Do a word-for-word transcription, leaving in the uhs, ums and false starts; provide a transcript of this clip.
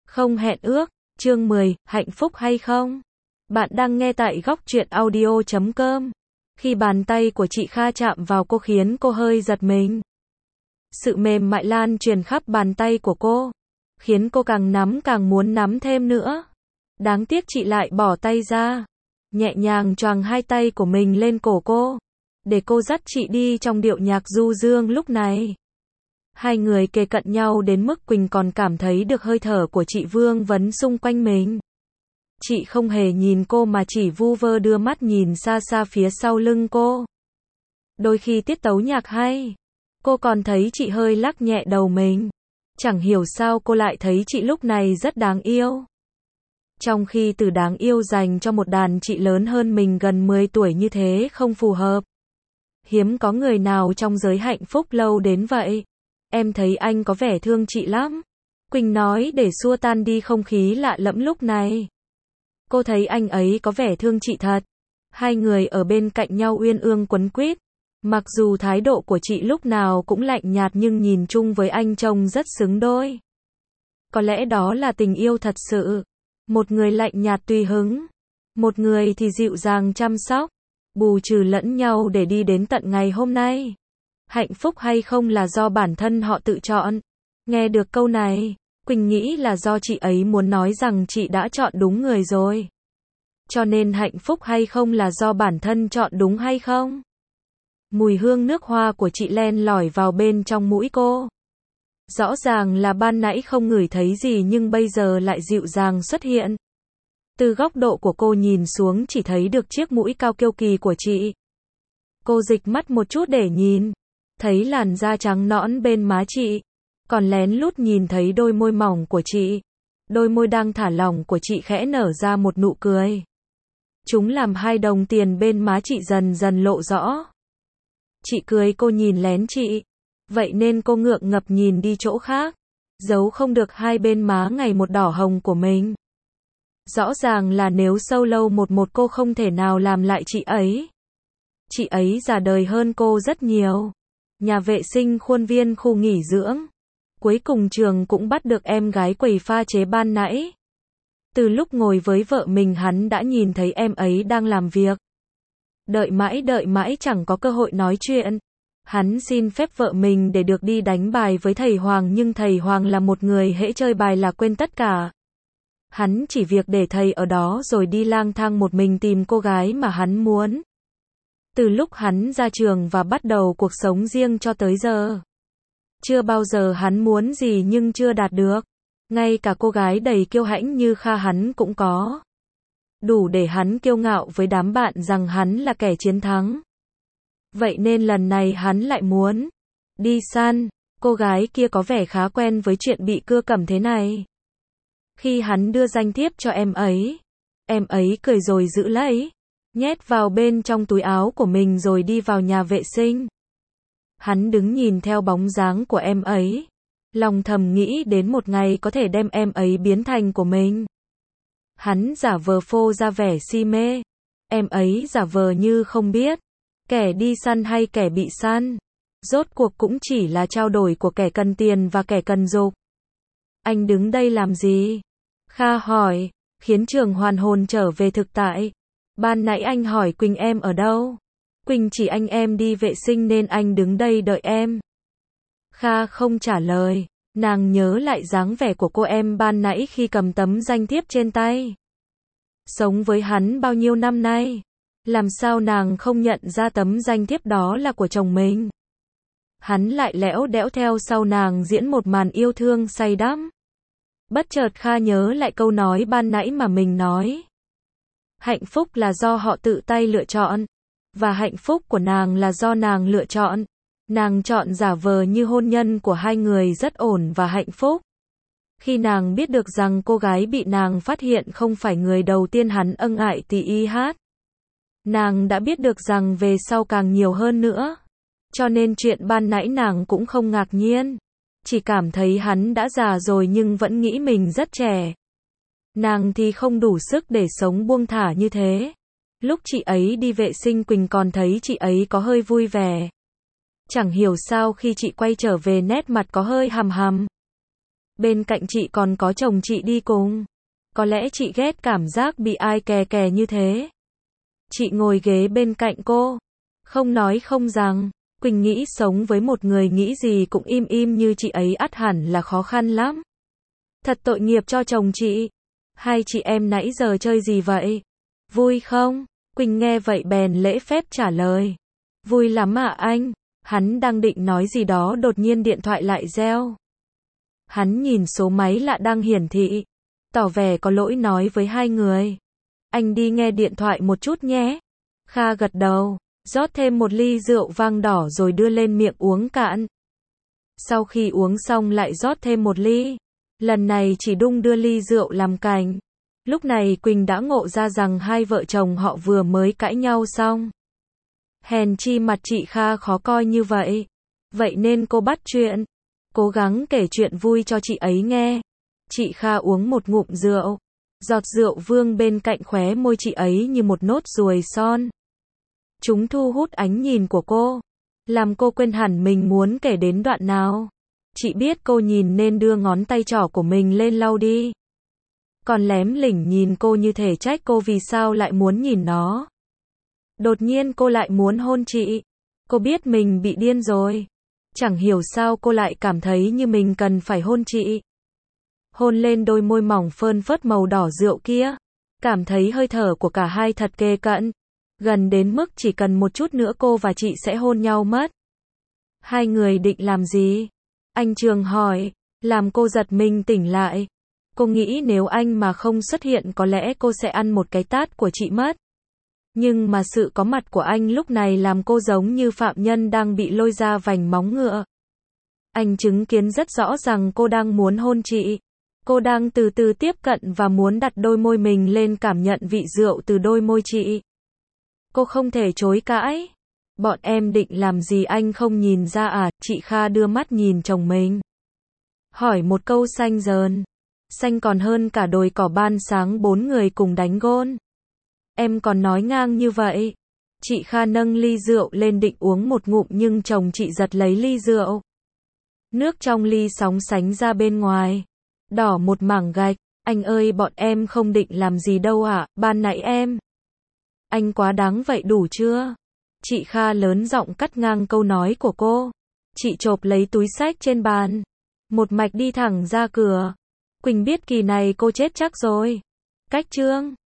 Không hẹn ước, chương mười, hạnh phúc hay không? Bạn đang nghe tại góc truyện audio chấm com. Khi bàn tay của chị Kha chạm vào cô khiến cô hơi giật mình. Sự mềm mại lan truyền khắp bàn tay của cô, khiến cô càng nắm càng muốn nắm thêm nữa. Đáng tiếc chị lại bỏ tay ra, nhẹ nhàng choàng hai tay của mình lên cổ cô, để cô dắt chị đi trong điệu nhạc du dương lúc này. Hai người kề cận nhau đến mức Quỳnh còn cảm thấy được hơi thở của chị vương vấn xung quanh mình. Chị không hề nhìn cô mà chỉ vu vơ đưa mắt nhìn xa xa phía sau lưng cô. Đôi khi tiết tấu nhạc hay, cô còn thấy chị hơi lắc nhẹ đầu mình. Chẳng hiểu sao cô lại thấy chị lúc này rất đáng yêu. Trong khi từ đáng yêu dành cho một đàn chị lớn hơn mình gần mười tuổi như thế không phù hợp. Hiếm có người nào trong giới hạnh phúc lâu đến vậy. Em thấy anh có vẻ thương chị lắm. Quỳnh nói để xua tan đi không khí lạ lẫm lúc này. Cô thấy anh ấy có vẻ thương chị thật. Hai người ở bên cạnh nhau uyên ương quấn quýt. Mặc dù thái độ của chị lúc nào cũng lạnh nhạt nhưng nhìn chung với anh trông rất xứng đôi. Có lẽ đó là tình yêu thật sự. Một người lạnh nhạt tùy hứng, một người thì dịu dàng chăm sóc, bù trừ lẫn nhau để đi đến tận ngày hôm nay. Hạnh phúc hay không là do bản thân họ tự chọn. Nghe được câu này, Quỳnh nghĩ là do chị ấy muốn nói rằng chị đã chọn đúng người rồi. Cho nên hạnh phúc hay không là do bản thân chọn đúng hay không? Mùi hương nước hoa của chị len lỏi vào bên trong mũi cô. Rõ ràng là ban nãy không ngửi thấy gì nhưng bây giờ lại dịu dàng xuất hiện. Từ góc độ của cô nhìn xuống chỉ thấy được chiếc mũi cao kiêu kỳ của chị. Cô dịch mắt một chút để nhìn, thấy làn da trắng nõn bên má chị, còn lén lút nhìn thấy đôi môi mỏng của chị. Đôi môi đang thả lỏng của chị khẽ nở ra một nụ cười. Chúng làm hai đồng tiền bên má chị dần dần lộ rõ. Chị cười cô nhìn lén chị. Vậy nên cô ngượng ngập nhìn đi chỗ khác, giấu không được hai bên má ngày một đỏ hồng của mình. Rõ ràng là nếu sâu lâu một một cô không thể nào làm lại chị ấy. Chị ấy già đời hơn cô rất nhiều. Nhà vệ sinh khuôn viên khu nghỉ dưỡng. Cuối cùng Trường cũng bắt được em gái quầy pha chế ban nãy. Từ lúc ngồi với vợ mình hắn đã nhìn thấy em ấy đang làm việc. Đợi mãi đợi mãi chẳng có cơ hội nói chuyện. Hắn xin phép vợ mình để được đi đánh bài với thầy Hoàng nhưng thầy Hoàng là một người hễ chơi bài là quên tất cả. Hắn chỉ việc để thầy ở đó rồi đi lang thang một mình tìm cô gái mà hắn muốn. Từ lúc hắn ra trường và bắt đầu cuộc sống riêng cho tới giờ. Chưa bao giờ hắn muốn gì nhưng chưa đạt được. Ngay cả cô gái đầy kiêu hãnh như Kha hắn cũng có. Đủ để hắn kiêu ngạo với đám bạn rằng hắn là kẻ chiến thắng. Vậy nên lần này hắn lại muốn đi săn. Cô gái kia có vẻ khá quen với chuyện bị cưa cầm thế này. Khi hắn đưa danh thiếp cho em ấy, em ấy cười rồi giữ lấy, nhét vào bên trong túi áo của mình rồi đi vào nhà vệ sinh. Hắn đứng nhìn theo bóng dáng của em ấy, lòng thầm nghĩ đến một ngày có thể đem em ấy biến thành của mình. Hắn giả vờ phô ra vẻ si mê, em ấy giả vờ như không biết. Kẻ đi săn hay kẻ bị săn, rốt cuộc cũng chỉ là trao đổi của kẻ cần tiền và kẻ cần dục. Anh đứng đây làm gì? Kha hỏi, khiến Trường hoàn hồn trở về thực tại. Ban nãy anh hỏi Quỳnh em ở đâu? Quỳnh chỉ anh em đi vệ sinh nên anh đứng đây đợi em. Kha không trả lời, nàng nhớ lại dáng vẻ của cô em ban nãy khi cầm tấm danh thiếp trên tay. Sống với hắn bao nhiêu năm nay? Làm sao nàng không nhận ra tấm danh thiếp đó là của chồng mình? Hắn lại lẽo đẽo theo sau nàng diễn một màn yêu thương say đắm. Bất chợt Kha nhớ lại câu nói ban nãy mà mình nói. Hạnh phúc là do họ tự tay lựa chọn. Và hạnh phúc của nàng là do nàng lựa chọn. Nàng chọn giả vờ như hôn nhân của hai người rất ổn và hạnh phúc. Khi nàng biết được rằng cô gái bị nàng phát hiện không phải người đầu tiên hắn ân ái tì y hát. Nàng đã biết được rằng về sau càng nhiều hơn nữa. Cho nên chuyện ban nãy nàng cũng không ngạc nhiên. Chỉ cảm thấy hắn đã già rồi nhưng vẫn nghĩ mình rất trẻ. Nàng thì không đủ sức để sống buông thả như thế. Lúc chị ấy đi vệ sinh Quỳnh còn thấy chị ấy có hơi vui vẻ. Chẳng hiểu sao khi chị quay trở về nét mặt có hơi hằm hằm. Bên cạnh chị còn có chồng chị đi cùng. Có lẽ chị ghét cảm giác bị ai kè kè như thế. Chị ngồi ghế bên cạnh cô. Không nói không rằng. Quỳnh nghĩ sống với một người nghĩ gì cũng im im như chị ấy ắt hẳn là khó khăn lắm. Thật tội nghiệp cho chồng chị. Hai chị em nãy giờ chơi gì vậy? Vui không? Quỳnh nghe vậy bèn lễ phép trả lời. Vui lắm ạ anh. Hắn đang định nói gì đó đột nhiên điện thoại lại reo. Hắn nhìn số máy lạ đang hiển thị. Tỏ vẻ có lỗi nói với hai người. Anh đi nghe điện thoại một chút nhé. Kha gật đầu, rót thêm một ly rượu vang đỏ rồi đưa lên miệng uống cạn. Sau khi uống xong lại rót thêm một ly. Lần này chỉ đung đưa ly rượu làm cành. Lúc này Quỳnh đã ngộ ra rằng hai vợ chồng họ vừa mới cãi nhau xong. Hèn chi mặt chị Kha khó coi như vậy. Vậy nên cô bắt chuyện. Cố gắng kể chuyện vui cho chị ấy nghe. Chị Kha uống một ngụm rượu. Giọt rượu vương bên cạnh khóe môi chị ấy như một nốt ruồi son. Chúng thu hút ánh nhìn của cô. Làm cô quên hẳn mình muốn kể đến đoạn nào. Chị biết cô nhìn nên đưa ngón tay trỏ của mình lên lau đi. Còn lém lỉnh nhìn cô như thể trách cô vì sao lại muốn nhìn nó. Đột nhiên cô lại muốn hôn chị. Cô biết mình bị điên rồi. Chẳng hiểu sao cô lại cảm thấy như mình cần phải hôn chị. Hôn lên đôi môi mỏng phơn phớt màu đỏ rượu kia. Cảm thấy hơi thở của cả hai thật kề cận. Gần đến mức chỉ cần một chút nữa cô và chị sẽ hôn nhau mất. Hai người định làm gì? Anh Trường hỏi. Làm cô giật mình tỉnh lại. Cô nghĩ nếu anh mà không xuất hiện có lẽ cô sẽ ăn một cái tát của chị mất. Nhưng mà sự có mặt của anh lúc này làm cô giống như phạm nhân đang bị lôi ra vành móng ngựa. Anh chứng kiến rất rõ rằng cô đang muốn hôn chị. Cô đang từ từ tiếp cận và muốn đặt đôi môi mình lên cảm nhận vị rượu từ đôi môi chị. Cô không thể chối cãi. Bọn em định làm gì anh không nhìn ra à? Chị Kha đưa mắt nhìn chồng mình. Hỏi một câu xanh dờn. Xanh còn hơn cả đồi cỏ ban sáng bốn người cùng đánh gôn. Em còn nói ngang như vậy. Chị Kha nâng ly rượu lên định uống một ngụm nhưng chồng chị giật lấy ly rượu. Nước trong ly sóng sánh ra bên ngoài. Đỏ một mảng gạch. Anh ơi bọn em không định làm gì đâu ạ, à? Ban nãy em. Anh quá đáng vậy đủ chưa? Chị Kha lớn giọng cắt ngang câu nói của cô. Chị chộp lấy túi xách trên bàn. Một mạch đi thẳng ra cửa. Quỳnh biết kỳ này cô chết chắc rồi. Cách chương